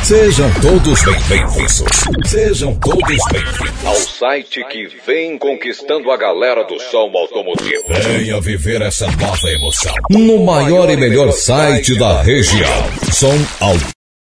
Sejam todos bem-vindos. Sejam todos bem-vindos ao site que vem conquistando a galera do som automotivo. Venha viver essa nova emoção no maior e melhor site da região. Som Automotivo.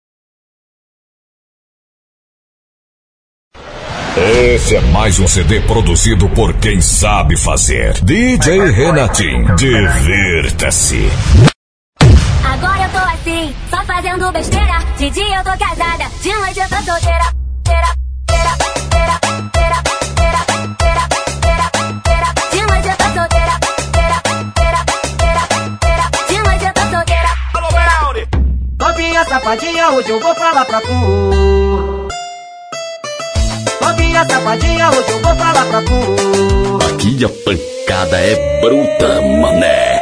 Esse é mais um CD produzido por quem sabe fazer. DJ Renatinho, divirta-se. Agora eu tô assim, só fazendo besteira. De dia eu tô casada, de noite eu tô solteira. De noite eu tô solteira. De noite eu tô solteira. Novinha safadinha, hoje eu vou falar pra tu. Novinha safadinha, hoje eu vou falar pra tu. Aqui a pancada é bruta, mané.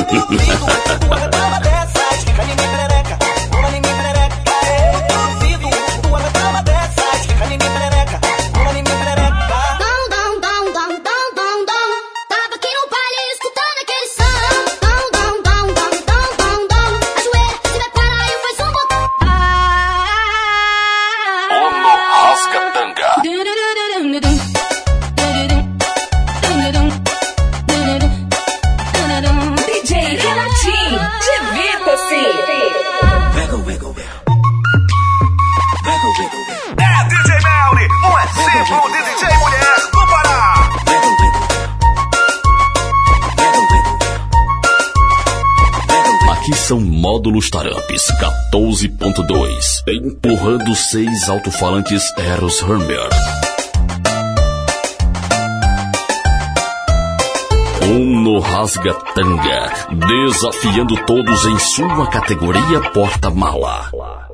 São módulos Tarampes 14.2, empurrando 6 alto-falantes Eros Hermer. No rasga-tanga, desafiando todos em sua categoria porta-mala.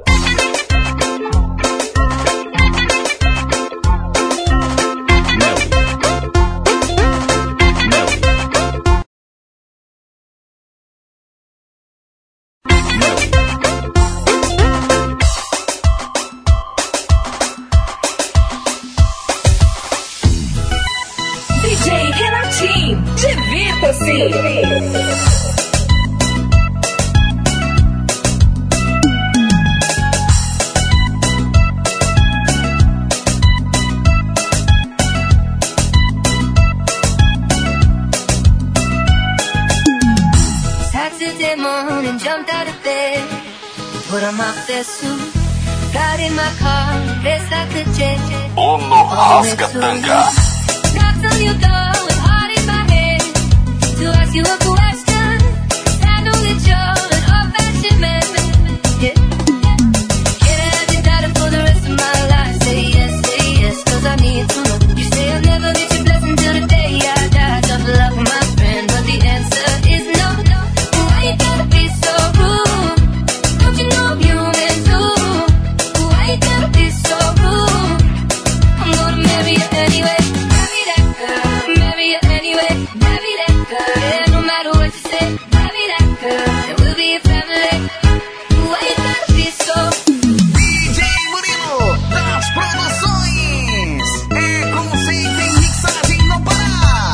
Saturday morning, jumped out of bed, put on my best suit, got in my car, raced out the jet. No rasga-tanga. Knocked on your door with heart in my head to ask you a question. I know that you're an old-fashioned man. Yeah. Can I have you doubting for the rest of my life? Say yes, 'cause I need to know. You say I'll never get your blessing till the day I die. Tough love, my friend, but the answer is no. Why you gotta be so rude? Don't you know I'm human too? Why you gotta be so rude? I'm gonna marry you anyway. Marry that girl, marry you anyway. Marry that girl, yeah, no matter what you say. Marry that girl, and we'll be a family. Why you gotta be so? DJ Murilo das Produções. É conceito em mixagem no Pará.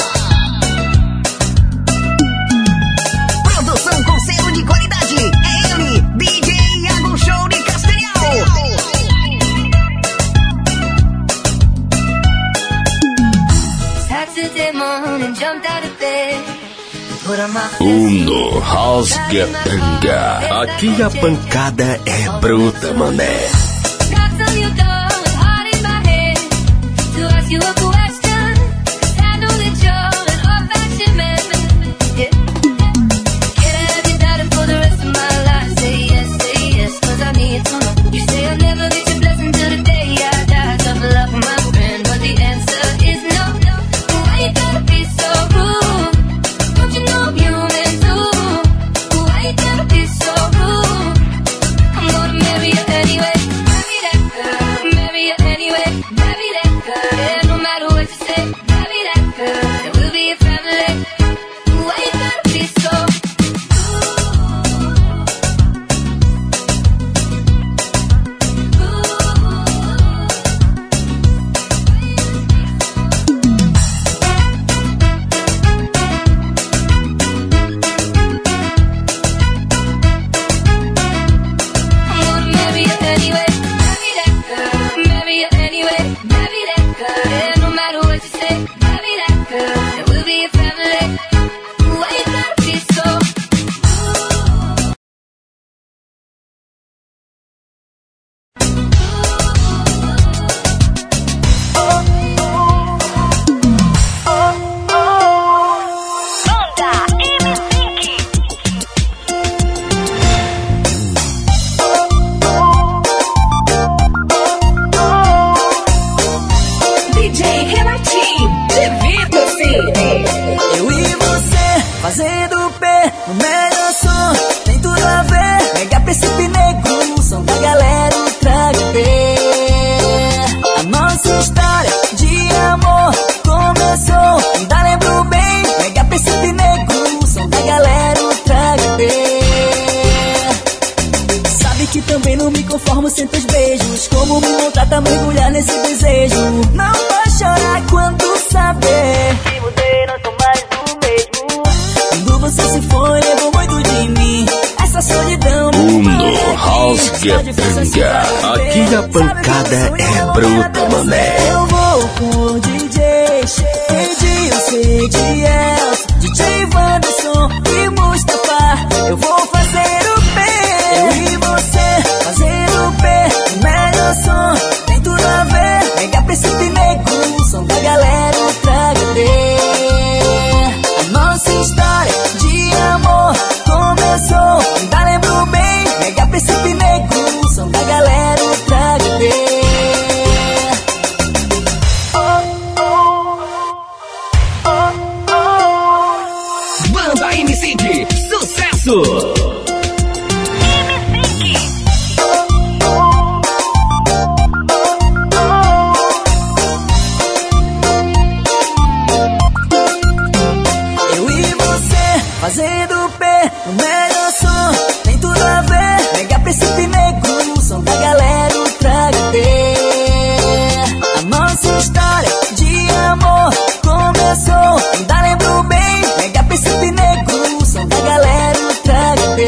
Produção com selo de qualidade. É ele, DJ Iago Show de Castanhal. Saturday morning, jumped out of bed, put on my No rasga-tanga. Aqui a pancada é bruta, mané. knocked on your door with heart in my head to ask you a question. I know that you're an old-fashioned man. Yeah. Can I have you doubting for the rest of my life? Say yes, 'cause I need to know. You say I'll never get your blessing till the day I die. Tough love, my friend, but the answer is no. Why you gotta be so rude? Don't you know I'm human too? Why you gotta be so rude? I'm gonna marry you anyway. que também não me conformo sem teus beijos. Como me maltrata, mergulhar nesse desejo. Não vai chorar quando saber que mudei, não sou mais o mesmo. Quando você se foi, levou muito de mim. Essa solidão Uno Rasguetenga. Aqui a pancada é bruta, mané. Eu vou com DJs, Edilson, DJ, DJ Wanderson e Mustafa. Eu vou fazer o P, eu e você fazendo o P. O melhor som, tem tudo a ver. Mega Príncipe Negro, som da galera Ultra HD. A nossa história de amor começou, ainda lembro bem. Mega Príncipe Negro, som da galera Ultra HD. Banda MC, sucesso! Fazendo o P, o melhor som, tem tudo a ver. Mega Príncipe Negro, som da galera Ultra HD. A nossa história de amor começou, ainda lembro bem. Mega Príncipe Negro, som da galera Ultra HD.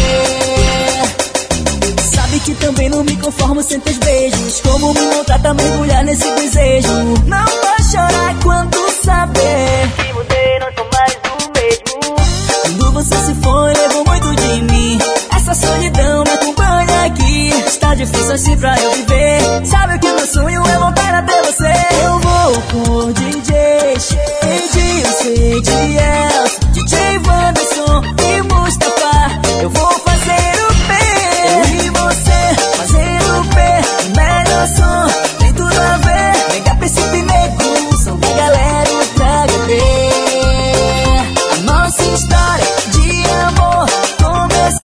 Sabe que também não me conformo sem teus beijos. Como me maltrata, mergulhar nesse desejo. Não vai chorar quando saber que mudei, não sou mais o mesmo. Quando você se foi, levou muito de mim. Essa solidão me acompanha aqui. Está difícil assim pra eu viver. Sabe que meu sonho é voltar até você. Eu vou com DJs, Edilson, DJ Wanderson e Mustafa. Eu vou fazer o P, eu e você fazendo o P. O melhor som, tem tudo a ver. Mega Príncipe Negro, som da galera Ultra HD. A nossa história de amor começou.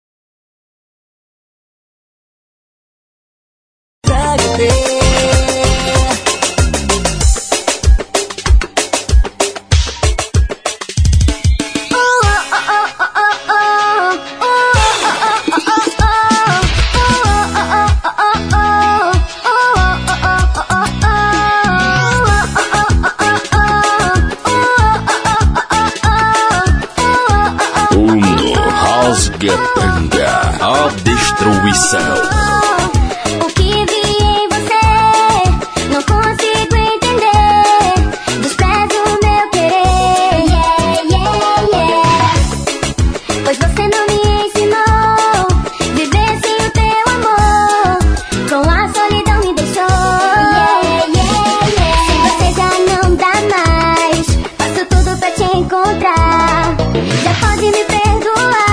Rasguetenga, a destruição. O que vi em você, não consigo entender. Despreza o meu querer, yeah, yeah, yeah. Pois você não me ensinou viver sem o teu amor. Com a solidão me deixou, yeah, yeah, yeah. Se você já não dá mais, faço tudo pra te encontrar. Já pode me perdoar.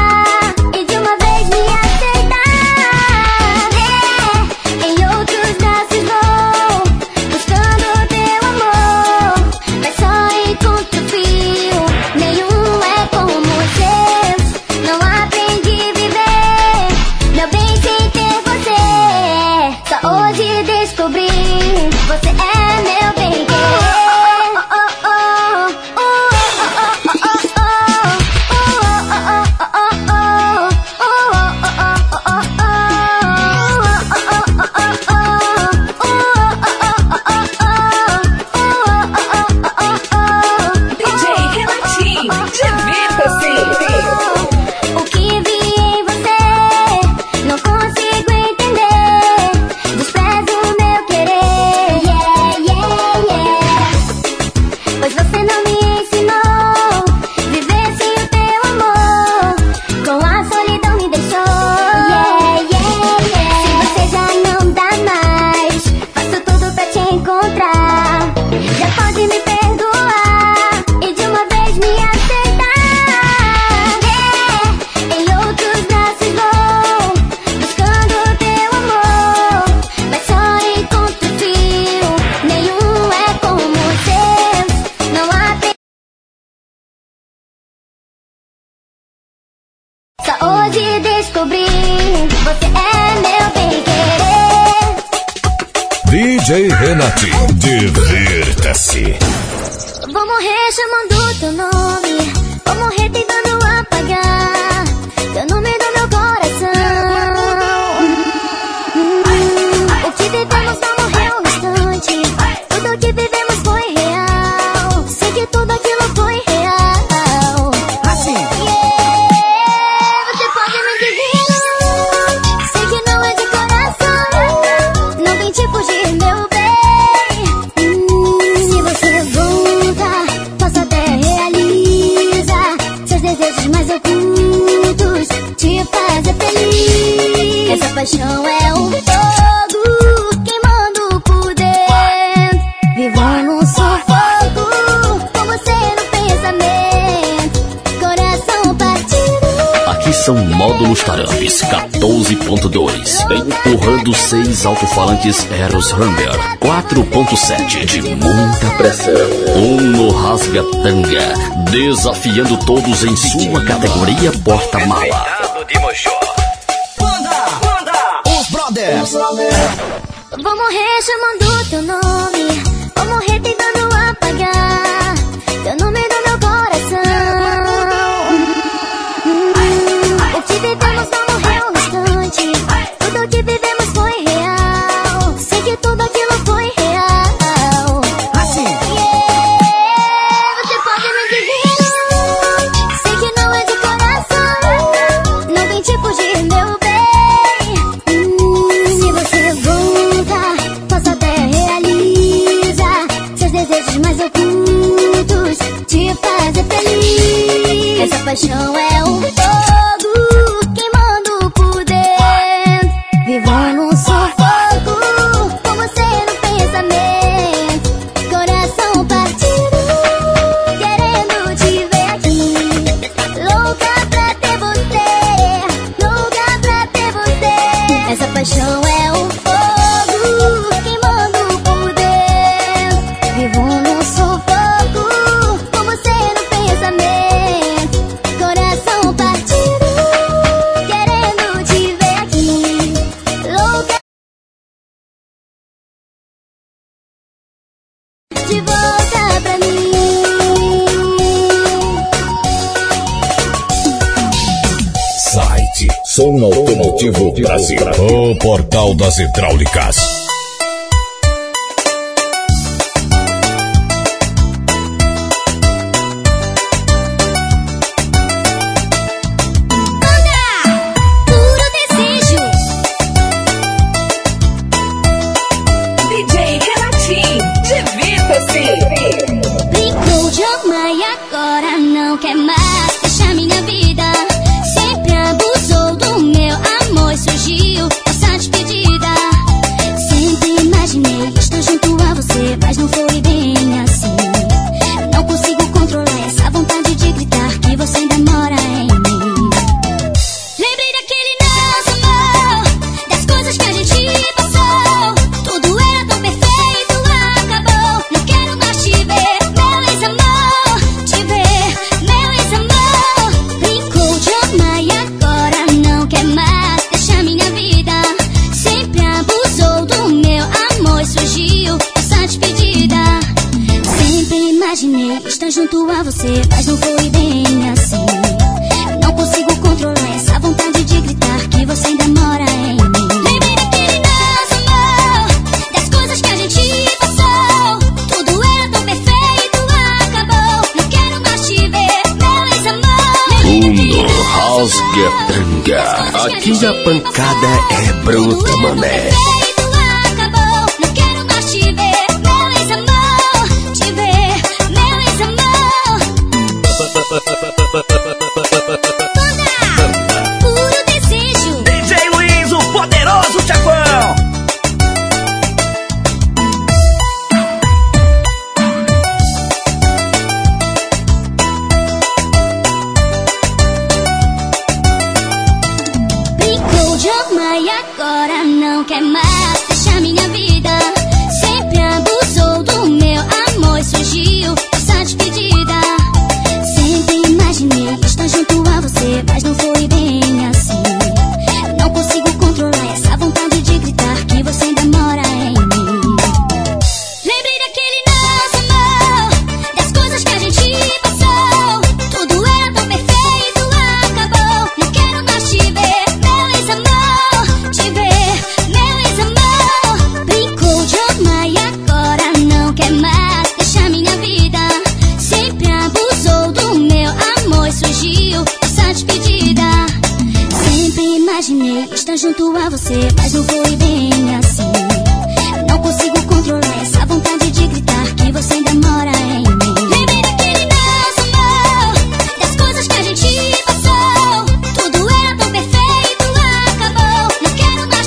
Hoje descobri, você é meu bem-querer. DJ Renatinho, divirta-se. Vou morrer chamando teu nome, vou morrer tentando apagar teu nome do meu coração. paixão é um fogo queimando por dentro. Vivo num sufoco com você no pensamento. Coração partido. Aqui são módulos Tarampes 14.2, empurrando 6 alto-falantes Eros Humber 4.7 de muita pressão. No rasga-tanga, desafiando todos em sua categoria porta-mala. Os Brothers. Vou morrer chamando teu nome, vou morrer tentando apagar teu nome do meu coração. O que vivemos não morreu no instante, tudo que vivemos foi real. Sei que tudo aquilo foi real. Assim. Você pode me dizer não, sei que não é de coração, não tem tipo de meu bem. Se você voltar, posso até realizar seus desejos mais ocultos, te fazer feliz. Essa paixão é um fogo queimando por dentro. Vivo num sufoco com você no pensamento. Coração partido, querendo te ver aqui. Louca pra ter você, louca pra ter você. Essa paixão é um fogo queimando por dentro. Vivo num sufoco com você no pensamento. Coração partido, querendo te ver aqui. Louca de volta pra mim. Site Som Automotivo Brasil, o portal das hidráulicas. Puro desejo. DJ Renatinho, divirta-se. Brincou de amar e agora não quer mais deixar minha vida. Sempre abusou do meu amor e surgiu essa despedida. Sempre imaginei estar junto a você, mas não foi bem assim. Não consigo controlar essa vontade de gritar que você ainda mora em mim. Lembrei daquele nosso amor, das coisas que a gente passou. Tudo era tão perfeito, acabou. Não quero mais te ver, meu ex-amor. Te ver, meu ex-amor. Brincou de amar e agora não quer mais deixar minha vida. Sempre abusou do meu amor e surgiu essa despedida. Sempre imaginei estar junto a você, mas não foi bem assim. Não consigo controlar essa vontade de gritar que você ainda mora em mim. Lembrei daquele nosso amor, das coisas que a gente passou. Tudo era tão perfeito, acabou. Não quero mais te ver, meu ex-amor. No rasga-tanga, aqui a pancada é bruta, mané. Acabou, não quero mais te ver, meu ex-amor. Te ver, meu ex-amor. Puro desejo. DJ Luiz, o poderoso Chacão. Brincou de amar e agora não quer mais deixar minha vida. Sempre abusou do meu amor e surgiu essa despedida. Sempre imaginei estar junto a você, mas não foi bem assim. Não consigo controlar essa vontade de gritar que você ainda mora em mim. Lembrei daquele nosso amor, das coisas que a gente passou. Tudo era tão perfeito, acabou. Não quero mais te ver, meu ex-amor. Te ver, meu ex-amor. Brincou de amar e agora não quer mais deixar minha vida. Sempre abusou do meu amor e surgiu essa despedida. Sempre imaginei estar junto a você, mas não foi bem assim. Não consigo controlar essa vontade de gritar que você ainda mora em mim. Lembrei daquele nosso amor, das coisas que a gente passou. Tudo era tão perfeito, acabou. Não quero mais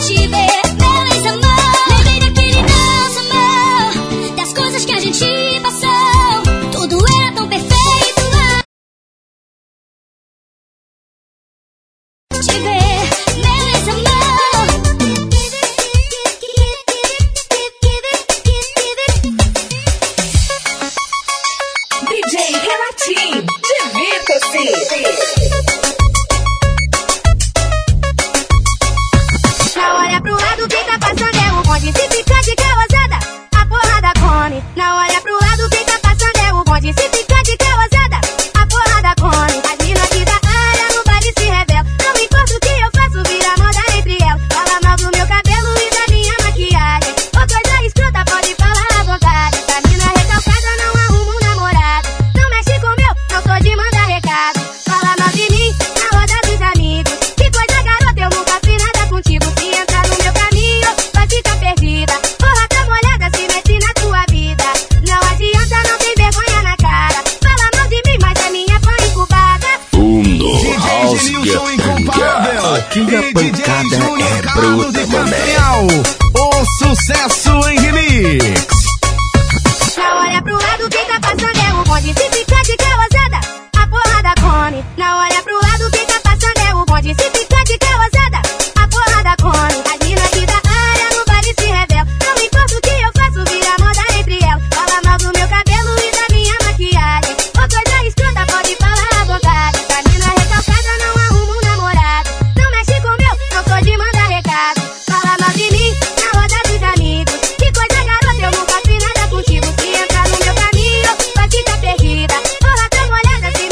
pancada é bruta, mané. O sucesso em remix. Não olha pro lado, quem tá passando é o bonde. Se ficar de calosada, a porrada come. Não olha pro lado, quem tá passando é o bonde. Se ficar de calosada, a porrada come. As minas aqui da área no baile se revela. Não importa o que eu faço, vira moda entre elas. Fala mal do meu cabelo e da minha maquiagem. Ou coisa escrota, pode falar à vontade. Pra mina recalcada, não arrumo um namorado. Não mexe com o meu, não sou de mandar recado. Fala mal de mim, na roda dos amigos. Que coisa garota, eu nunca fiz nada contigo. Se entrar no meu caminho, vai ficar perdida. Porra, tão molhada, se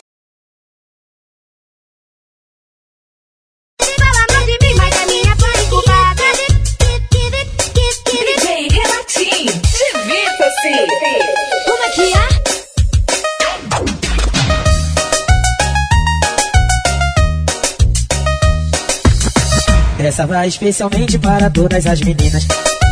fala mal de mim, mas a minha foi culpada. DJ Renatinho, divirta-se. Como é que é? Essa vai especialmente para todas as meninas.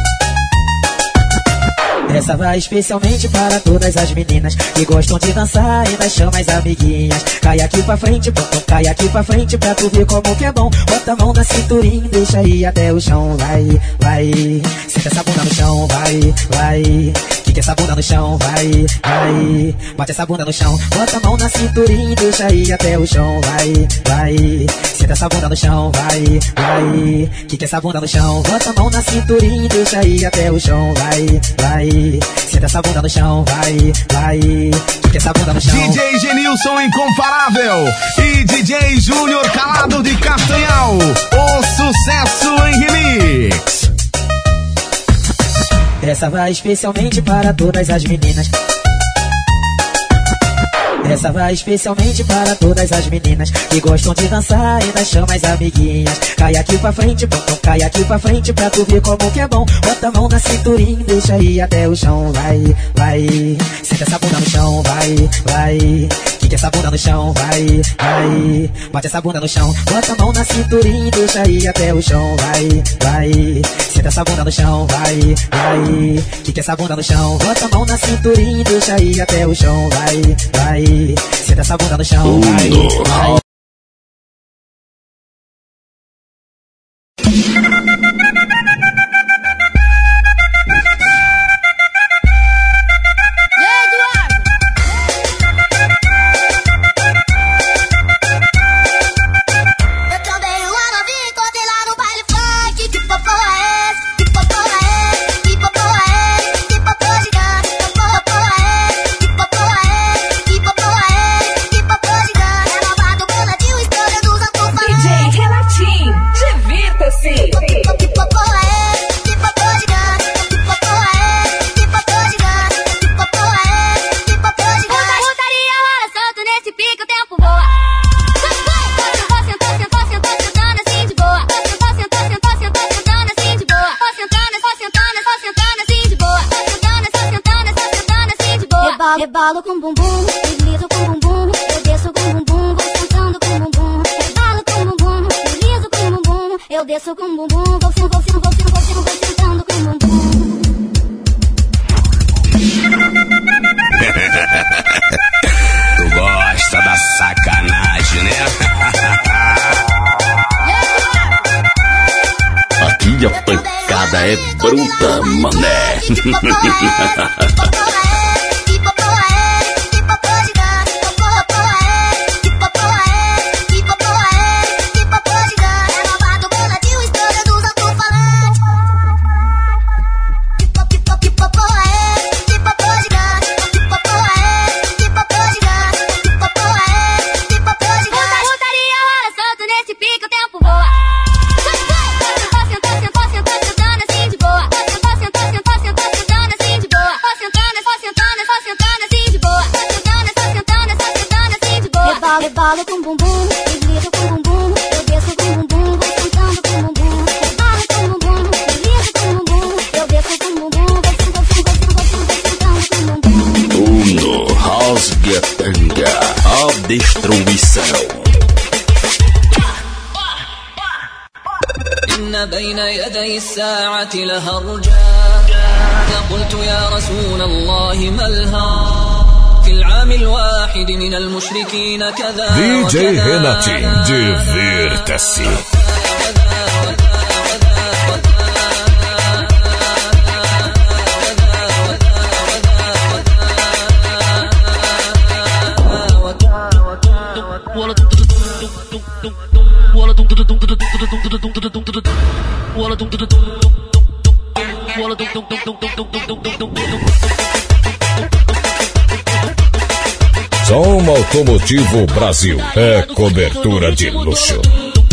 Essa vai especialmente para todas as meninas que gostam de dançar e das chamas amiguinhas. Cai aqui pra frente, cai aqui pra frente pra tu ver como que é bom. Bota a mão na cinturinha, deixa ir até o chão. Vai, vai, senta essa bunda no chão. Vai, vai, quica essa bunda no chão. Vai, vai, bate essa bunda no chão. Bota a mão na cinturinha, deixa ir até o chão. Vai, vai, senta essa bunda no chão. Vai, vai, quica essa bunda no chão. Bota a mão na cinturinha, deixa ir até o chão. Vai, vai, senta essa bunda no chão, vai, vai, quica essa bunda no chão. DJ Genilson Incomparável e DJ Júnior Calado de Castanhal. O sucesso em remix. Essa vai especialmente para todas as meninas. Essa vai especialmente para todas as meninas que gostam de dançar e das chamas amiguinhas. Cai aqui pra frente, cai aqui pra frente pra tu ver como que é bom. Bota a mão na cinturinha, deixa ir até o chão. Vai, vai, senta essa bunda no chão. Vai, vai, quica essa bunda no chão. Vai, vai, bate essa bunda no chão. Bota a mão na cinturinha, deixa ir até o chão. Vai, vai, senta essa bunda no chão. Vai, vai, quica essa bunda no chão. Bota a mão na cinturinha, deixa ir até o chão. Vai, vai, senta essa bunda no chão. Vai, vai. Rebalo com bumbum, deslizo com bumbum, eu desço com bumbum, vou sentando com bumbum. Rebalo com bumbum, deslizo com bumbum, eu desço com bumbum, vou sentando com bumbum. Tu gosta da sacanagem, né? Aqui a pancada é bruta, mané. Rebalo com bumbum, deslizo com bumbum, eu desço com bumbum, vou sentando com bumbum. Rebalo com bumbum, deslizo com bumbum, eu desço com bumbum, vou sentando com bumbum. Uno, rasgatanga, a destruição. إن بين يدي الساعة لهرجا فقلت يا رسول الله ما الهار في العام الواحد من المشركين كذا DJ Renatinho, divirta-se. Som Automotivo Brasil é cobertura de luxo.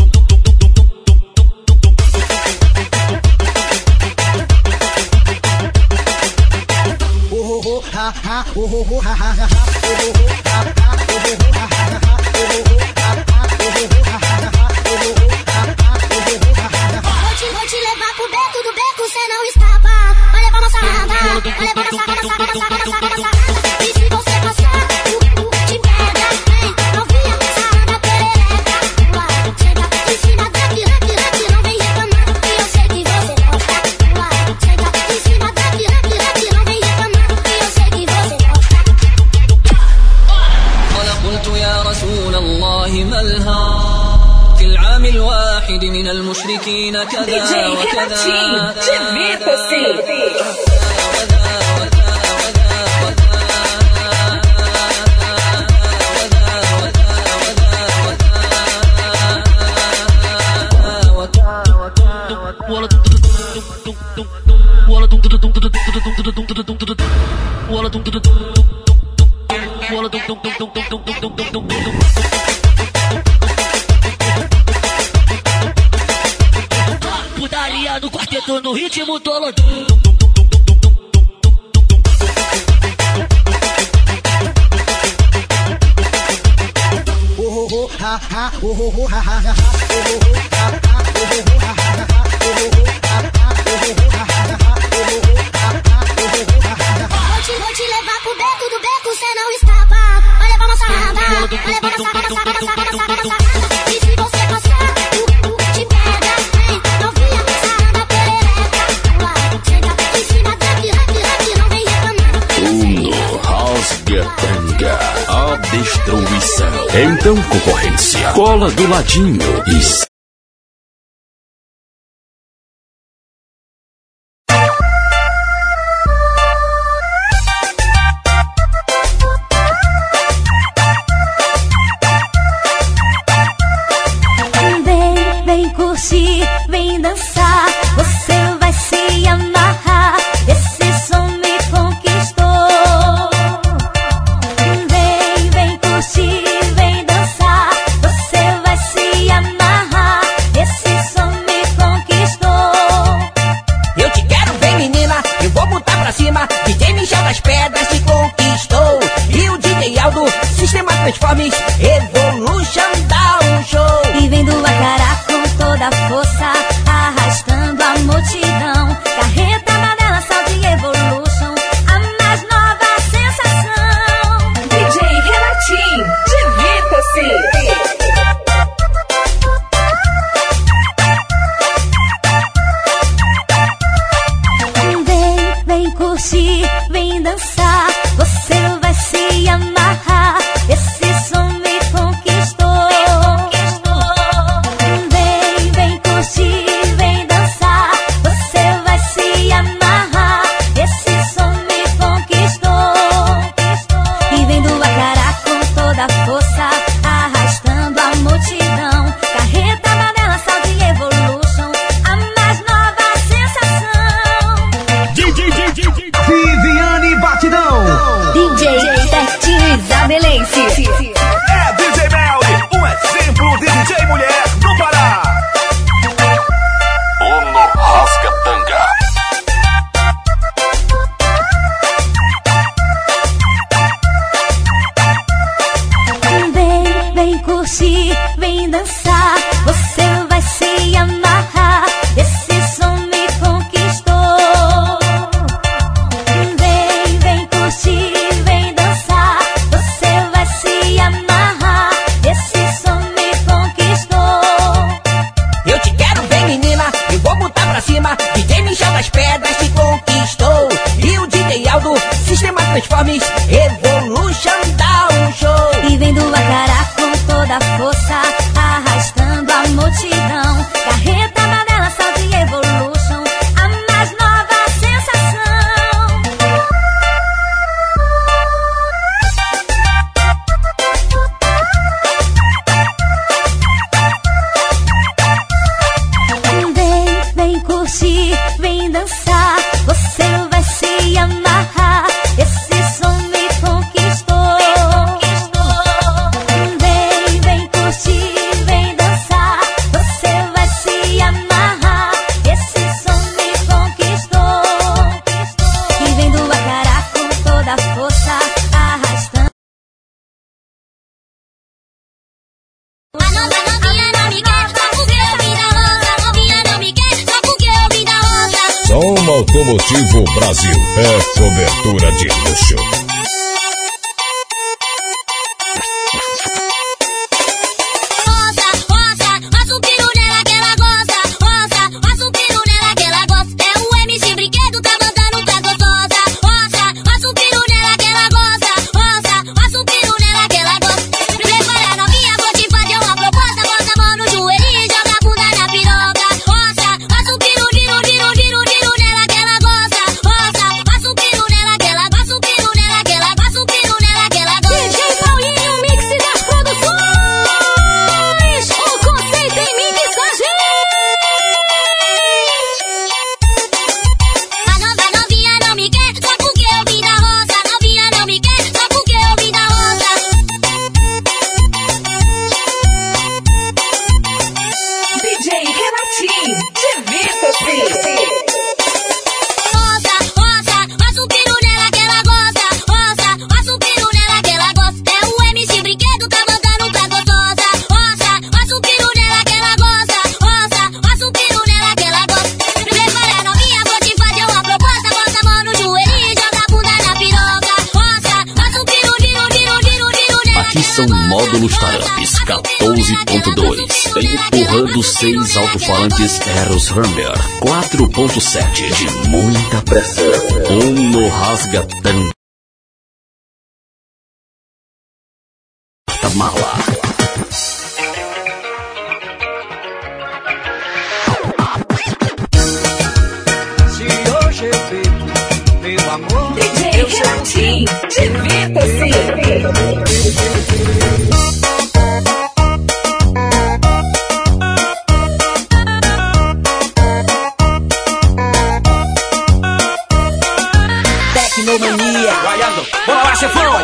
Vou te levar pro beco do beco, cê não escapa. Vai levar uma sarrada, vai levar uma sarrada. E se você passar, te pega, vem, novinha, sarrada perereca. Chega em cima da piranha, não vem reclamar, que eu sei que você gosta. Chega em cima da piranha, não vem reclamar, que eu sei que você gosta. قال قلت يا رسول الله ما الهام في العام الواحد من المشركين كذا DJ Renatinho, divirta-se. Putaria do quarteto no ritmo todo. Vou te levar pro beco do beco, cê não escapa. Vai levar uma sarrada, vai levar uma sarrada. E se você passar, te pega, vem, novinha, sarrada perereca. Chega em cima da piranha, não vem reclamar. Uno Rasgatanga, a destruição. Então, concorrência, cola do ladinho e... Vem curtir, vem dançar, você vai se amarrar. Esse som me conquistou. Vem curtir, vem dançar, você vai se amarrar. Esse som me conquistou. Eu te quero, vem menina, eu vou botar pra cima. DJ Michel das Pedras te conquistou. E o DJ Aldo, Sistema Transformers, Evolution dá um show. E vem do Acará com toda a força, arrastando a multidão. Carreta, Manela, Salto e Evolution, a mais nova sensação. DJ Renatinho, divirta-se. Vem curtir, vem dançar, você vai se amarrar. Esse som me conquistou. Vem curtir, vem dançar, você vai se amarrar. Esse som me conquistou. E vem do Acará com toda a força, arrastando a multidão. Carreta, Manela, Salto e Evolution, a mais nova sensação. Viviane Batidão. DJ Betinho Isabelense. É DJ Melly, um exemplo de DJ mulher no Pará. Uno Rasgatanga. Vem curtir, vem dançar, você vai se amarrar. Esse som me conquistou. Vem curtir, vem dançar, você vai se amarrar. Esse som me conquistou. Eu te quero, vem menina, eu vou botar pra cima. DJ Michel das Pedras te conquistou. E o DJ Aldo, Sistema Transformers, Evolution dá um show. E vem do Acará com toda a força, arrastando a multidão. Carreta, Manela, Salto e Evolution, a mais nova sensação. Vem curtir, curtir, vem dançar, você vai se amarrar. Esse som me conquistou. Vem curtir, vem dançar, você vai se amarrar. Esse som me conquistou. E vem do Acará com toda a força, arrastando. A novinha não me quer, só porque eu vim da roça. A novinha não me quer, só porque eu vim da roça. Som Automotivo Brasil é cobertura de luxo. Módulos Taramps 14.2. Empurrando 6 alto-falantes Eros Hammer 4.7 de muita pressão. No rasgatão. Mala. Se hoje eu bebo, meu amor, DJ Renatinho, divirta-se. Tecnomania, guaiando, bora lá, chefão.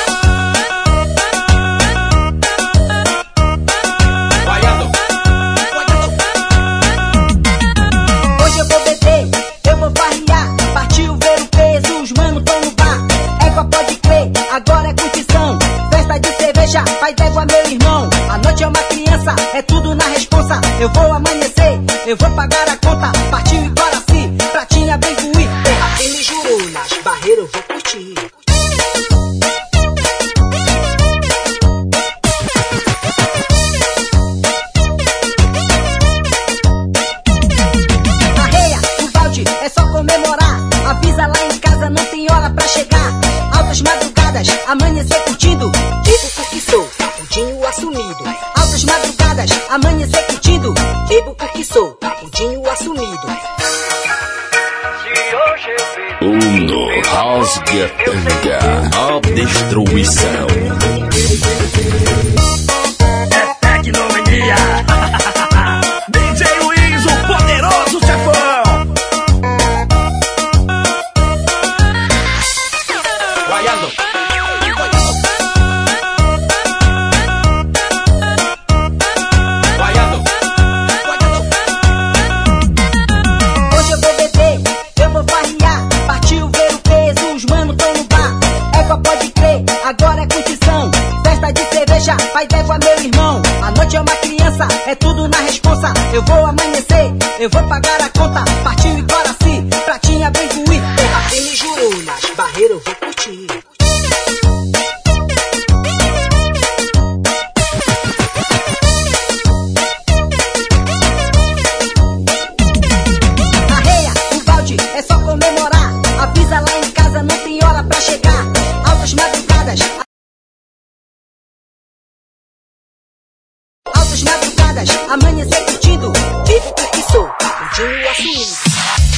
Hoje eu vou beber, eu vou farrear. Partiu ver o peso, os manos tão no bar. Égua pode crer, agora é curtição. Festa de cerveja, faz égua meu irmão. A noite é uma criança, é tudo na responsa. Eu vou amanhecer, eu vou pagar a conta. Partiu Iguaraci, pratinha bem fluir. Quem me jurou, nas barreiras eu vou curtir. Arreia, o balde, é só comemorar. Avisa lá em casa, não tem hora pra chegar. Altas madrugadas, amanhecer curtindo. Bebo porque sou, capudinho assumido. Altas madrugadas, amanhecer curtindo. Bebo porque sou, capudinho assumido. No rasgatanga, a destruição. É tecnomania. DJ Luiz, o poderoso chefão. Guaiando. Guaiando. Hoje eu vou beber, eu vou farrear. Partiu ver o peso, os manos tão no bar. Égua pode crer, agora é curtição. Festa de cerveja, faz égua meu irmão. A noite é uma criança, é tudo na responsa. Eu vou amanhecer, eu vou pagar a conta. Partiu Iguaraci, pratinha bem fluir. Quem me jurou, nas barreiras eu vou curtir. Arreia, o balde, é só comemorar. Avisa lá em casa, não tem hora pra chegar. Altas madrugadas. Altas madrugadas, amanhecer curtindo. Bebo porque sou, capudinho assumido.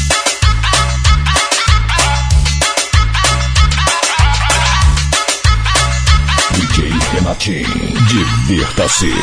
DJ Renatinho, divirta-se.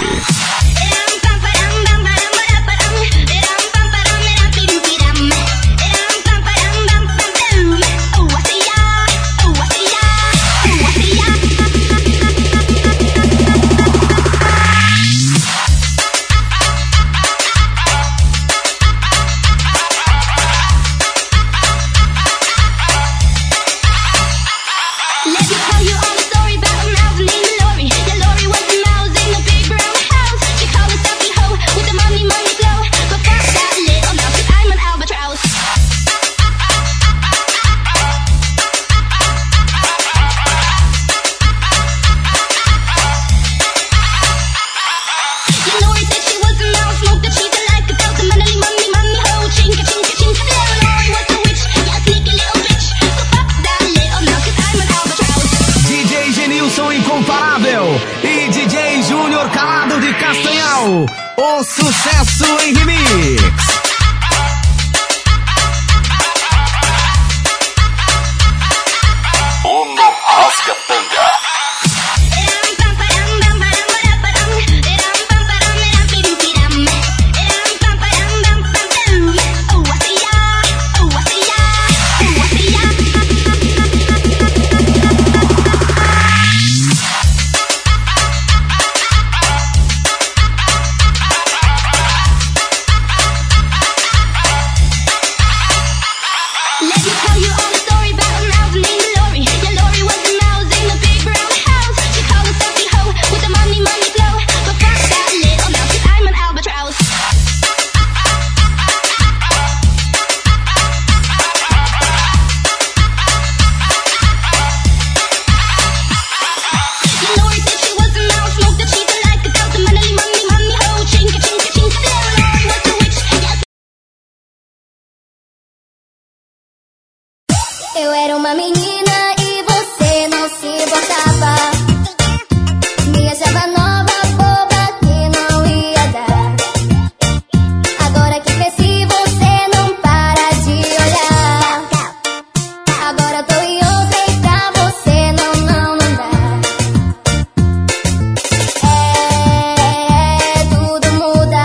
Sucesso em Remix. Uno Rasgatanga. Eu era uma menina e você não se importava. Me achava nova, boba, que não ia dar. Agora que cresci, você não para de olhar. Agora tô em outra e pra você não dá. Tudo muda.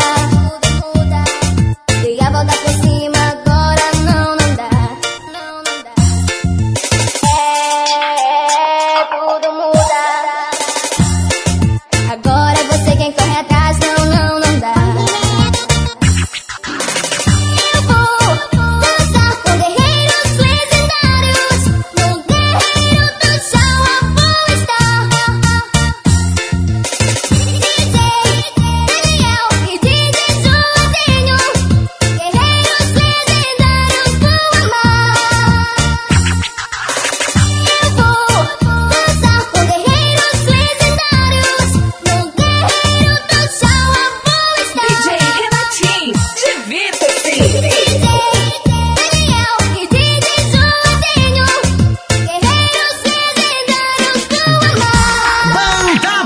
Dei a volta por cima, agora não dá. Tudo muda. Agora você quem corre atrás, não dá. Eu vou dançar com guerreiros legendários. No terreiro do chão eu vou estar. DJ Daniel e DJ Joãozinho, guerreiros legendários vão amar. Eu vou dançar com guerreiros legendários. No terreiro do chão eu vou estar. DJ Renatinho, divirta-se. DJ Daniel e DJ Joãozinho, guerreiros legendários vão amar. Banda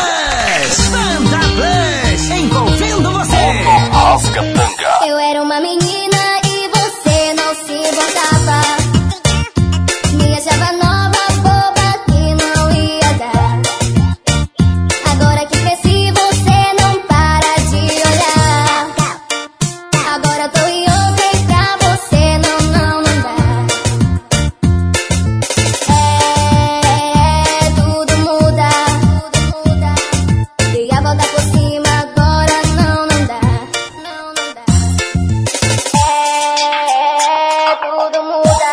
Plus, envolvendo você. Uno Rasgatanga. Eu era uma menina e você não se importava. Me achava nova, boba, que não ia dar. Agora que cresci, você não para de olhar. Agora tô em outra e pra você não dá. Tudo muda. Dei a volta por cima, agora não dá. Tudo muda.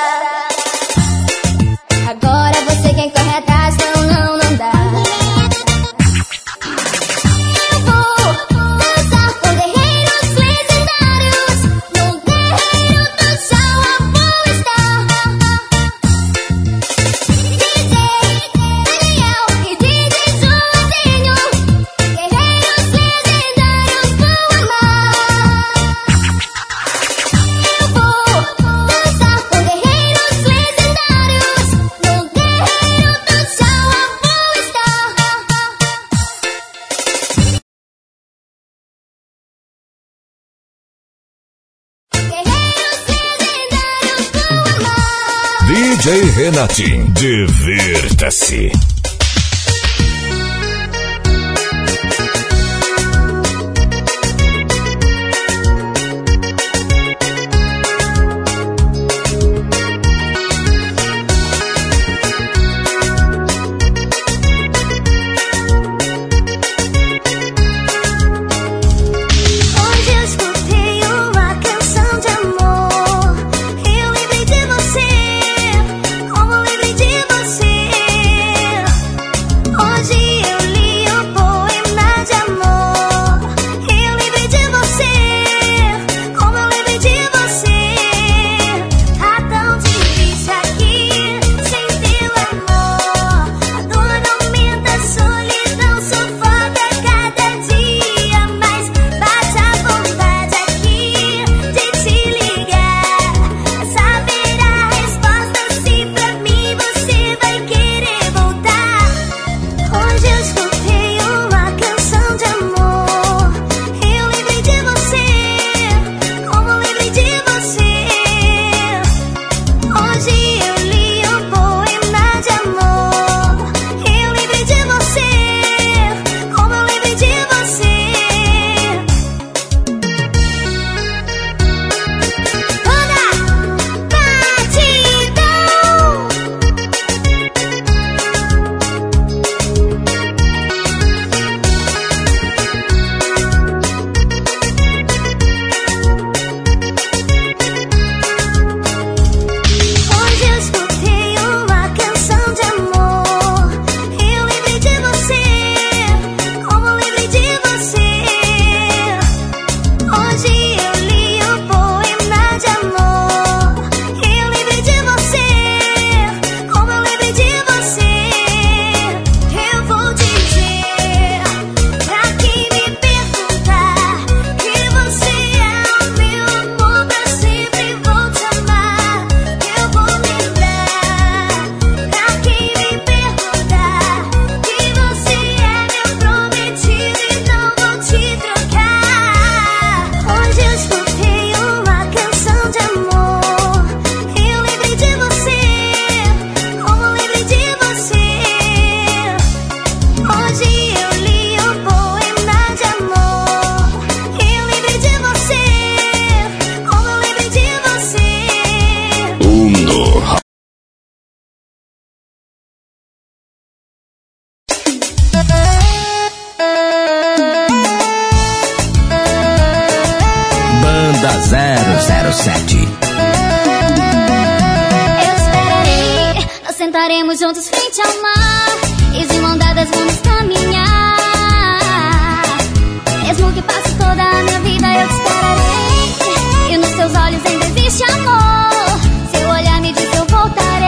Agora você quem corre atrás, não dá. Eu vou dançar com guerreiros legendários. No terreiro do chão eu vou estar. DJ Daniel e DJ Joãozinho, guerreiros legendários vão amar. Eu vou dançar com guerreiros legendários. No terreiro do chão eu vou estar. Guerreiros legendários vão amar. DJ Renatinho, divirta-se. Hoje eu escutei uma canção de amor. Eu lembrei de você, como lembrei de você. sentaremos juntos frente ao mar e de mão dadas vamos caminhar. Mesmo que passe toda a minha vida eu te esperarei, e nos teus olhos ainda existe amor. Seu olhar me diz eu voltarei.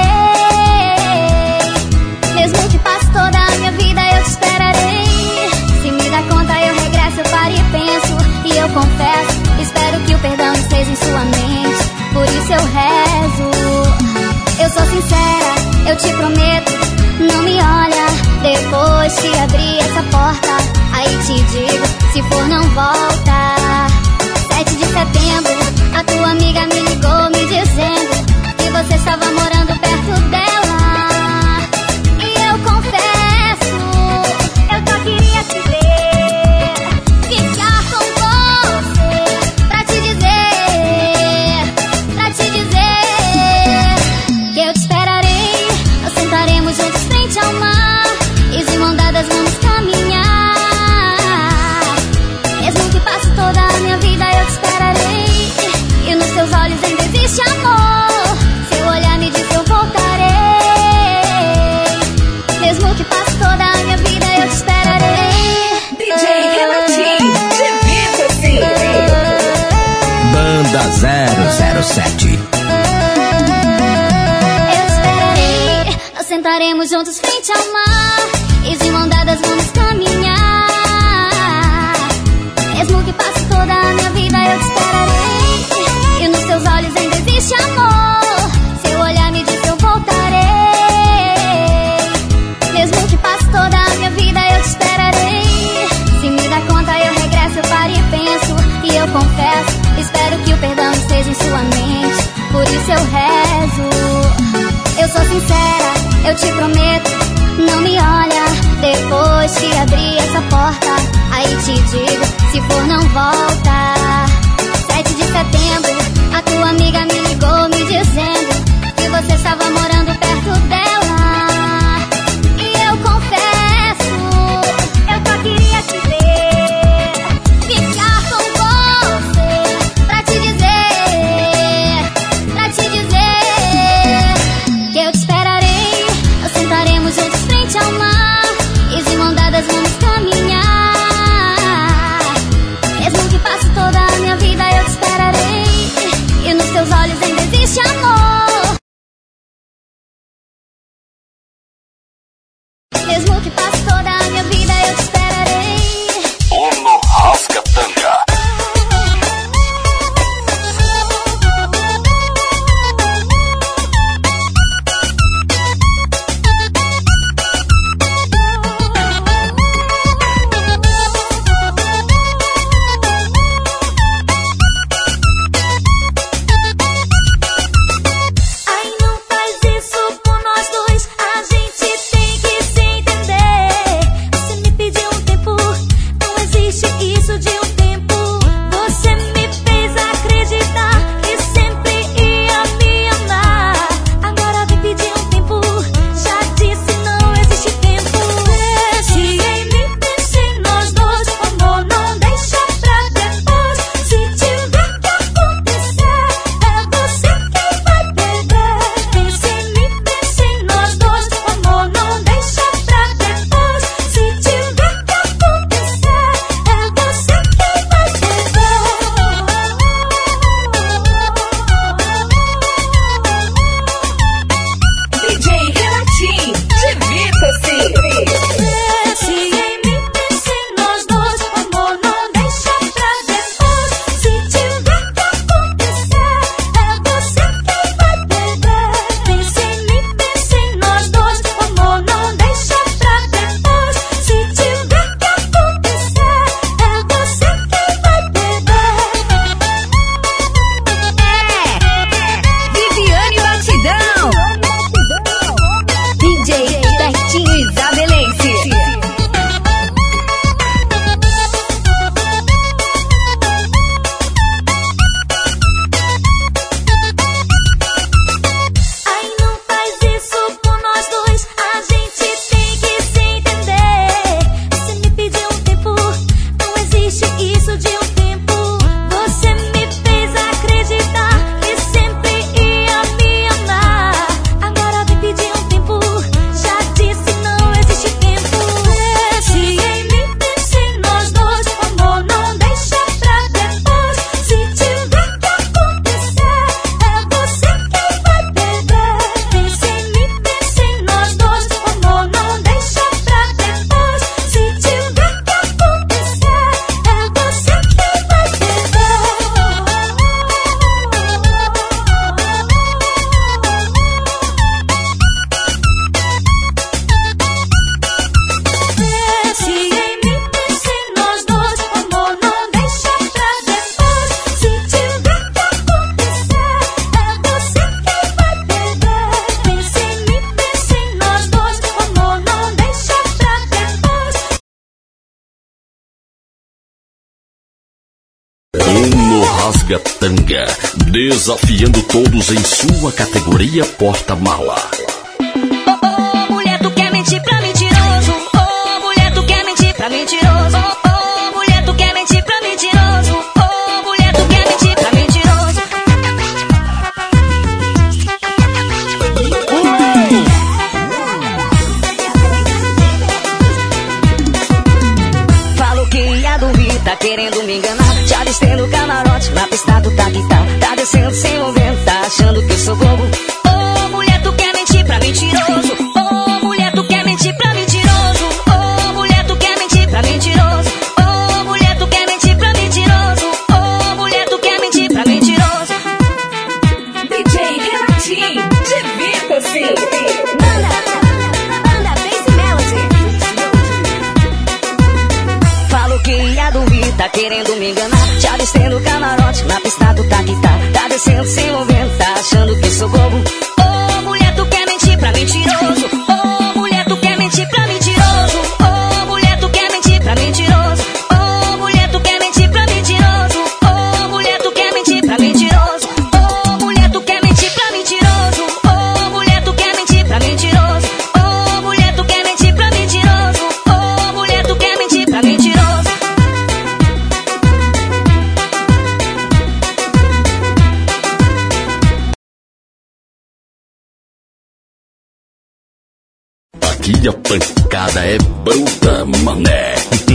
Mesmo que passe toda a minha vida eu te esperarei. Se me dá conta eu regresso, eu paro e penso, e eu confesso, espero que o perdão esteja em sua mente, por isso eu rezo. Eu sou sincera, eu te prometo, não me olha. Depois que abrir essa porta, aí te digo, se for não volta. 7 de setembro, a tua amiga me ligou me dizendo que você estava morando perto dela. E eu confesso, eu só queria te ver, ficar com você, pra te dizer que eu te esperarei. Nós sentaremos juntos frente ao mar e de mão dadas vamos caminhar. Mesmo que passe toda a minha vida eu te esperarei, e nos teus olhos ainda existe amor. Seu olhar me diz eu voltarei. Mesmo que passe toda a minha vida eu te esperarei. DJ Renatinho, divirta-se. Banda 007. Sentaremos juntos frente ao mar e de mão dadas vamos caminhar. Mesmo que passe toda a minha vida eu te esperarei, e nos teus olhos ainda existe amor. Seu olhar me diz eu voltarei. Mesmo que passe toda a minha vida eu te esperarei. Se me dá conta eu regresso, eu paro e penso, e eu confesso, espero que o perdão esteja em sua mente, por isso eu rezo. Eu sou sincera, eu te prometo, não me olha. Depois que abrir essa porta, aí te digo, se for não volta. 7 de setembro, a tua amiga me ligou me dizendo que você estava morando perto dela. E eu confesso, eu só queria te ver, ficar com você, pra te dizer que eu te esperarei. Nós sentaremos juntos frente ao mar e de mão dadas vamos caminhar. Mesmo que passe toda a minha vida eu te esperarei, e nos teus olhos ainda existe Rasgatanga, desafiando todos em sua categoria porta-mala. Oh, mulher, tu quer mentir pra mentiroso. Oh, mulher, tu quer mentir pra mentiroso. Oh, mulher, tu quer mentir pra mentiroso. Oh, mulher, tu quer mentir pra mentiroso. Falo que ia dormir, tá querendo me enganar. Já avistei no camarote, na pista do taquitá. Tá descendo sem movimento, tá achando que eu sou bobo. Oh, mulher, tu quer mentir pra mentiroso. Oh, mulher, tu quer mentir pra mentiroso. Oh, mulher, tu quer mentir pra mentiroso. Oh, mulher, tu quer mentir pra mentiroso. Oh, mulher, tu quer mentir pra mentiroso. DJ Renatinho, divirta-se. Banda Bass Melody. Falo que ia dormir, tá querendo me enganar. Já avistei no camarote, na pista do taquitá. Tá descendo sem movimento, tá achando que sou bobo. Oh, mulher, tu quer mentir pra mentiroso. Oh, mulher, tu quer mentir pra mentiroso. Oh, mulher, tu quer mentir pra mentiroso. Oh, mulher, tu quer mentir pra mentiroso. Oh, mulher, tu quer mentir pra mentiroso. Oh, mulher, tu quer mentir pra mentiroso. Oh, mulher, tu quer mentir pra mentiroso. Oh, mulher, tu quer mentir pra mentiroso. Oh, mulher, tu quer mentir pra mentiroso. Aqui a pancada é bruta, mané.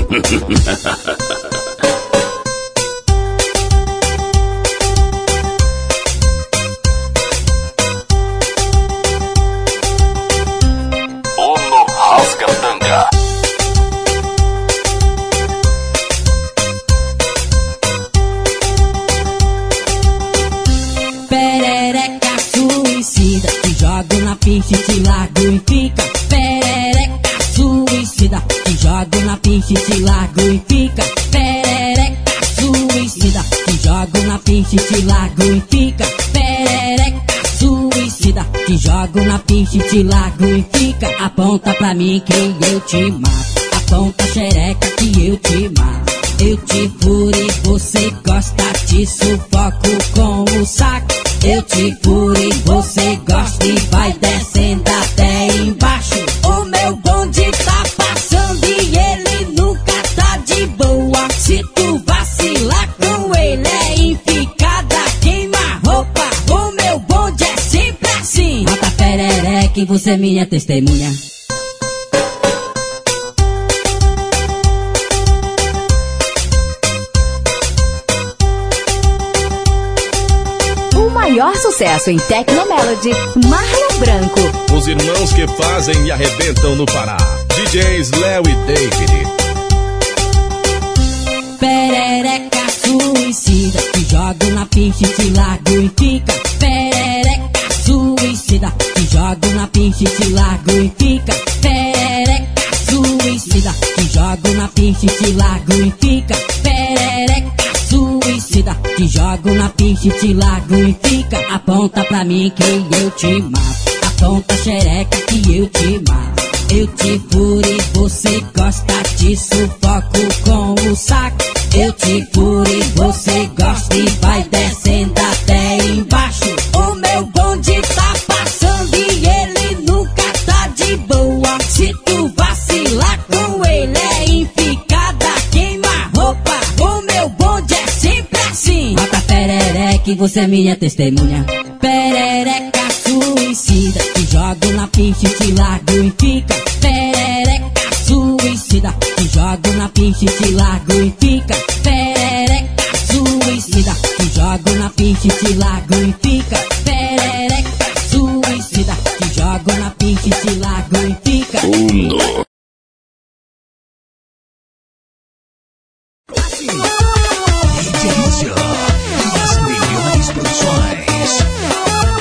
Ono Rasgatanga. Perereca suicida, te jogo na pista e te largo e fica. Perereca suicida, te jogo na pista e te largo e fica. Perereca suicida, te jogo na pista e te largo e fica. Perereca suicida, te jogo na pista e te largo e fica. Aponta pra mim que eu te mato. Aponta a xereca que eu te mato. Eu te furo e você gosta, te sufoco com o saco. Eu te furo e você gosta e vai descendo até embaixo. O meu bonde tá passando e ele nunca tá de boa. Se tu vacilar com ele é enficada, queima roupa. O meu bonde é sempre assim. Bota perereca e você é minha testemunha. Maior sucesso em Tecnomelody, Marlon Branco. Os irmãos que fazem e arrebentam no Pará. DJs Léo e David. Perereca suicida, te jogo na pista e te largo e fica. Perereca suicida, te jogo na pista e te largo e fica. Perereca suicida, te jogo na pista e te largo e fica. Perereca suicida, te jogo na pista e te largo e fica. Aponta pra mim que eu te mato. Aponta a xereca que eu te mato. Eu te furo e você gosta, te sufoco com o saco. Eu te furo e você gosta e vai descendo até embaixo. O meu bonde tá passando e ele nunca tá de boa. Se tu vacilar com ele é enficada, queima roupa. O meu bonde é sempre assim. Bota perereca e você é minha testemunha. Perereca suicida, te jogo na pista e te largo e fica. Perereca suicida, te jogo na pista e te largo e fica. Perereca suicida, te jogo na pista e te largo e fica. Perereca suicida, te jogo na pista e te largo e fica. Uno. DJ Lúcio, as melhores produções.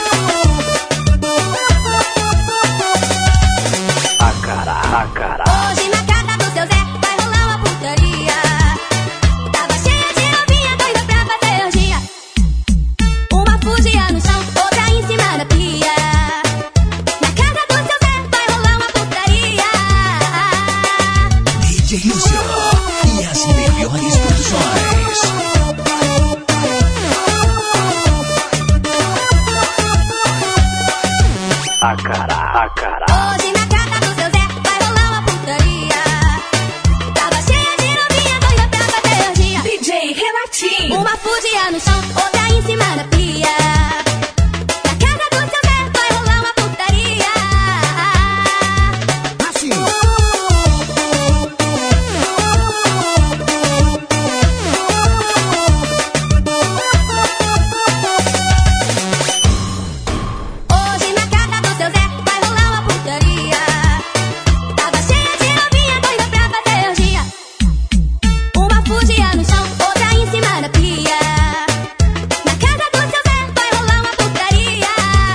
Hoje na casa do seu Zé vai rolar uma putaria. Tava cheia de novinha, doida pra fazer orgia. DJ Renatinho. Uma fugia no chão, outra em cima da pia. Na casa do seu Zé vai rolar uma putaria. Assim. Hoje na casa do seu Zé vai rolar uma putaria. Tava cheia de novinha, doida pra fazer orgia. Uma fugia no chão, outra em cima da pia. Na casa do seu Zé vai rolar uma putaria.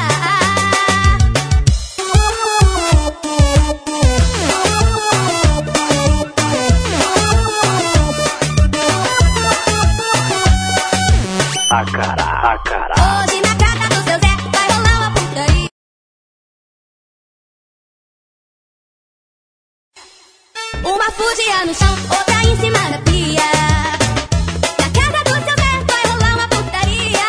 Hoje na casa do seu Zé vai rolar uma putaria. Uma fugia no chão, outra em cima da pia. Na casa do seu Zé vai rolar uma putaria.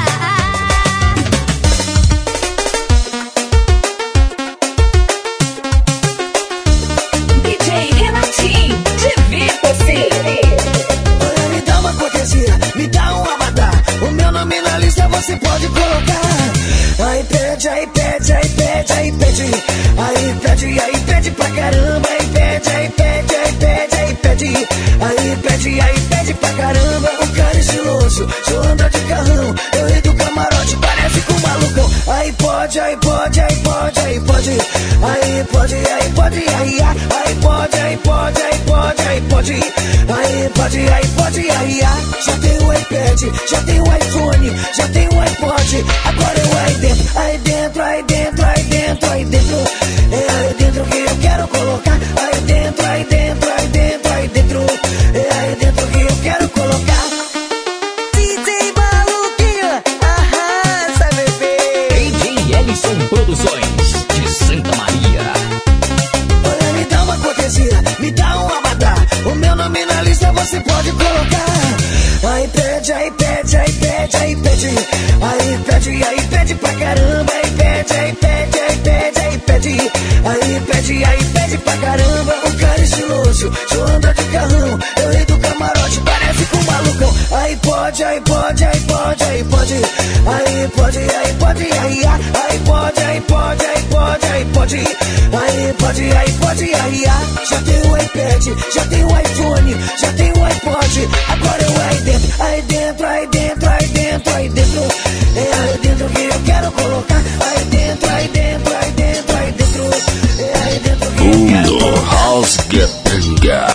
DJ Renatinho. Divirta-se. Olha, me dá uma cortesia, me dá um abadá. O meu nome na lista você pode colocar. Aí pede, aí pede, aí pede, aí pede. Aí pede, aí pede pra caramba. Aí pede, aí pede, aí pede, aí pede. Aí pede, aí pede pra caramba. Um cara estiloso, só anda de carrão. Eu ri do camarote, parece com um malucão. Aí pode, aí pode, aí pode, aí pode. Aí pode, aí pode, aí ah. Aí pode, aí pode, aí pode, aí pode. Aí pode, aí pode, aí ah. Já tem o iPad, já tem o iPhone, já tem o iPod. Agora eu aí dentro, aí dentro, aí dentro, aí dentro, aí dentro. É aí dentro que eu quero colocar. Aí dentro, aí dentro, aí dentro, aí dentro. É aí dentro que eu quero colocar. DJ Maluquinho, arrasa, bebê. DJ Ellison Produções de Santa Maria. Olha, me dá uma cortesia, me dá um abadá. O meu nome na lista você pode colocar. Aí pede, aí pede, aí pede, aí pede. Aí pede, aí pede pra caramba. Aí pede, aí pede, aí pede, aí pede. Aí pede, aí pede pra caramba. Um cara estiloso, só anda de carrão. Eu ri do camarote, parece com um malucão. Aí pode, aí pode, aí pode, aí pode. Aí pode, aí pode, aí ah. Aí pode, aí pode, aí pode, aí pode. Aí pode, aí pode, aí ah. Já tem o iPad, já tem o iPhone, já tem o iPod. Agora eu aí dentro, aí dentro, aí dentro, aí dentro, aí dentro. É aí dentro que eu quero colocar. Aí dentro, aí dentro, aí dentro, aí dentro. É aí dentro que eu quero Uno Rasgatanga.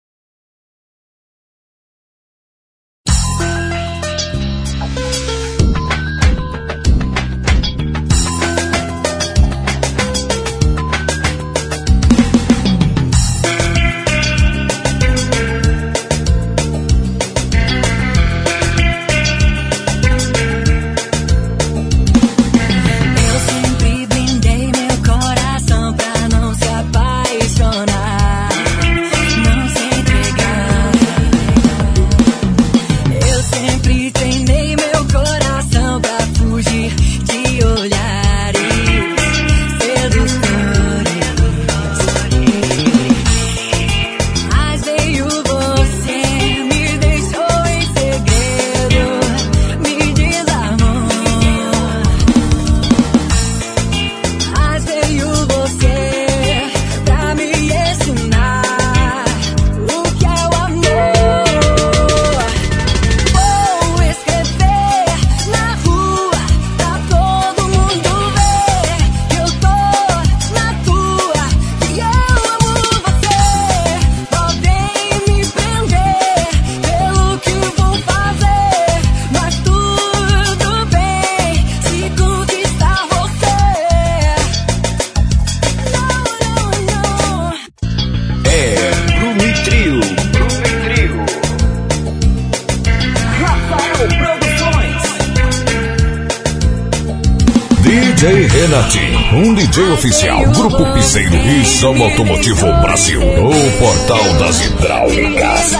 Eu sempre blindei meu coração pra não se apaixonar, não se entregar. Eu sempre treinei meu coração pra fugir de olhares sedutores. Mas veio você, me deixou em segredo, me desarmou. Mas veio você pra me ensinar o que é o amor. Vou escrever na rua pra todo mundo ver que eu tô na tua, que eu amo você. Podem me prender pelo que vou fazer, mas tudo bem se conquistar você. Não. É Brumitrio. Rafael Produções. DJ Renatinho, um DJ oficial, Grupo Piseiro e Som Automotivo Brasil, no Portal das Hidráulicas.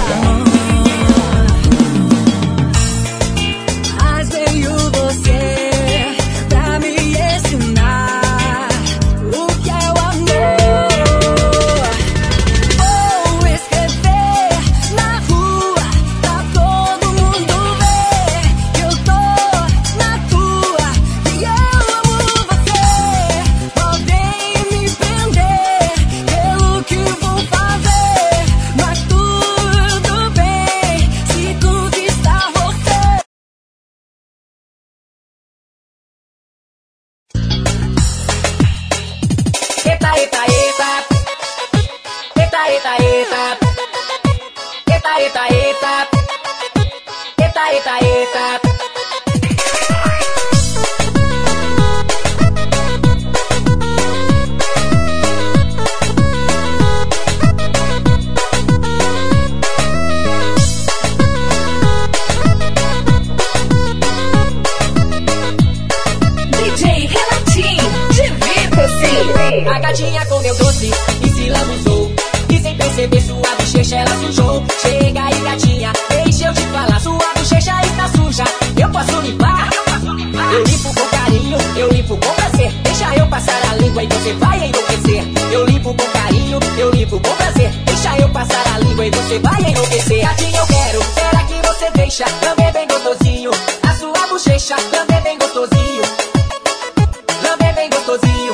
Mas veio você pra me ensinar eita, eita. Eita, eita, eita. Eita, eita, eita. Eita, eita, eita. A gatinha comeu doce e se lambuzou, e sem perceber sua bochecha ela sujou. Chega aí, gatinha, deixa eu te falar, sua bochecha está suja, eu posso limpar? Eu limpo com carinho, eu limpo com prazer. Deixa eu passar a língua e você vai enlouquecer. Eu limpo com carinho, eu limpo com prazer. Deixa eu passar a língua e você vai enlouquecer. Gatinha, eu quero, será que você deixa? Lamber bem gostosinho, a sua bochecha, lamber bem gostosinho, lamber bem gostosinho.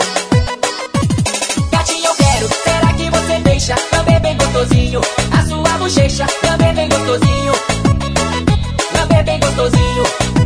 Será que você deixa? Lamber bem gostosinho, a sua bochecha, lamber bem gostosinho, lamber bem gostosinho.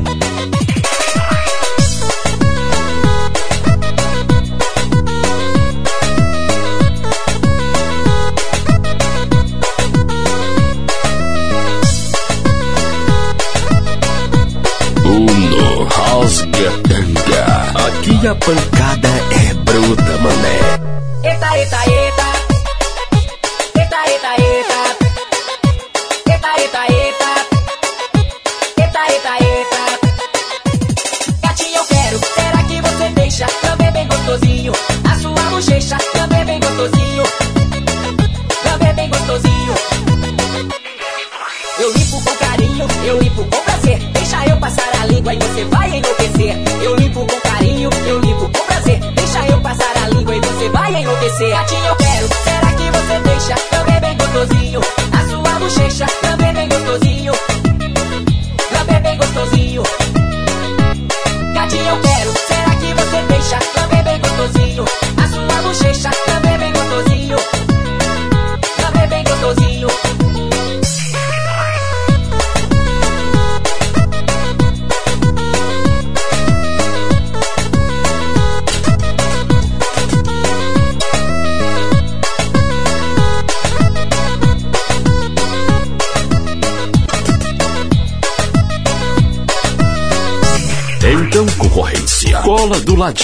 Uno Rasgatanga. Aqui a pancada é bruta, mané. Eita, eita, eita. Eita, eita, eita. Eita, eita, eita. Eita, eita, eita. Gatinha, eu quero, será que você deixa? Lamber bem gostosinho, a sua bochecha, lamber bem gostosinho, lamber bem gostosinho. Eu limpo com carinho, eu limpo com prazer. Deixa eu passar a língua e você vai enlouquecer. Eu limpo com carinho, eu limpo com prazer. Deixa eu passar a língua e você vai enlouquecer. Gatinha, eu quero, será que você deixa? Lamber bem gostosinho, a sua bochecha, lamber bem gostosinho, lamber bem gostosinho. Gatinha, eu quero, será que você deixa? Lamber bem gostosinho, a sua bochecha, lamber bem gostosinho, lamber bem gostosinho. Então, concorrência, cola do ladinho.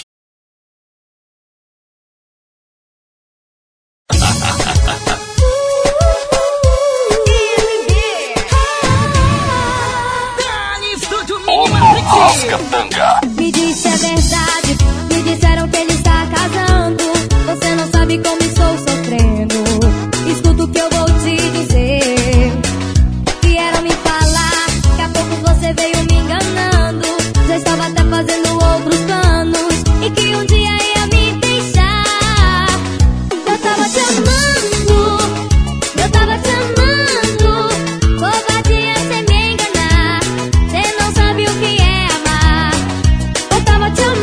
Rasgatanga. Me disse a verdade, me disseram que ele está casando. Você não sabe como estou sofrendo. Escuta o que eu vou te dizer. Vieram me falar que há pouco você veio me enganando. Já estava até fazendo outros planos e que um dia ia me deixar. Eu tava te amando, eu tava te amando. Covardia você me enganar, você não sabe o que é amar. Eu tava te amando.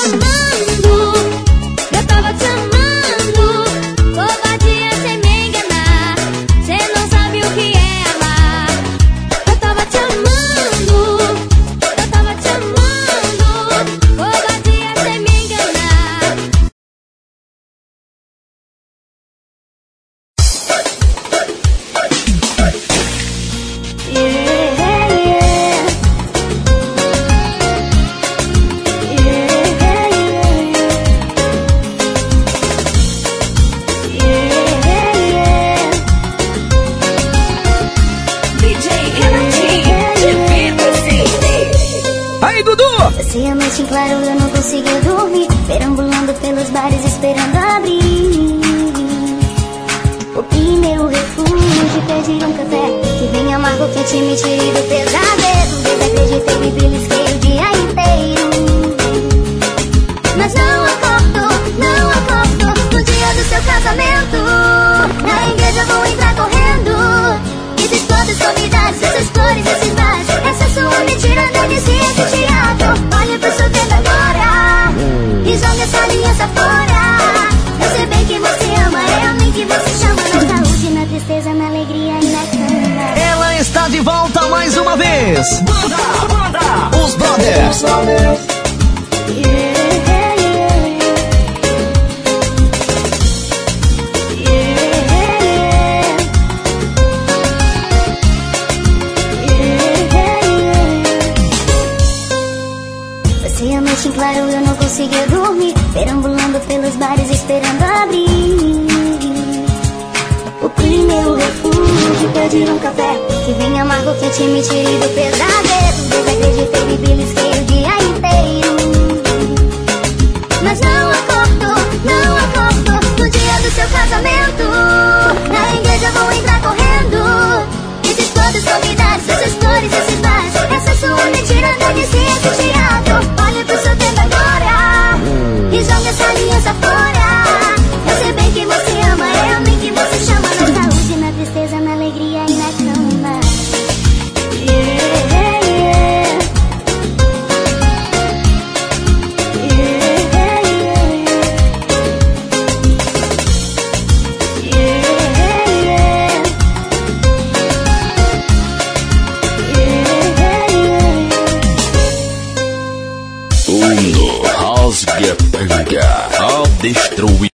amando, eu tava te amando. Covardia sem me enganar, cê não sabe o que é amar. Eu tava te amando, eu tava te amando. Covardia sem me enganar. Aí, Dudu! Passei a noite em claro, eu não conseguia dormir, perambulando pelos bares esperando abrir. O meu refúgio, pedir um café que vem amargo, quente, me tire do pesadelo. Desacreditei, me belisquei o dia inteiro, mas não acordo no dia do seu casamento. Na igreja vou entrar correndo, esses todos convidados, essas flores, esses vasos, essa sua mentira não inicia esse teatro. Olha pro seu dedo agora e joga essa aliança fora. Eu sei bem que você ama, é a mim que você chama. Na saúde, na tristeza, na alegria e na cama. Ela está de volta mais uma vez. Banda! Os Brothers. Passei a noite em claro, eu não conseguia dormir, perambulando pelos bares esperando abrir. O meu refúgio, pedir um café que vem amargo, quente, me tire do pesadelo. Desacreditei, me belisquei o dia inteiro, mas não acordo no dia do seu casamento. Na igreja vou entrar correndo, esses todos convidados, essas flores, esses vasos, essa sua mentira não inicia esse teatro. Olha pro seu dedo agora e joga essa aliança fora. Eu sei bem que você ama, é a mim que você chama. Na saúde, na tristeza, na alegria e na cama. Rasgatanga, a destruir.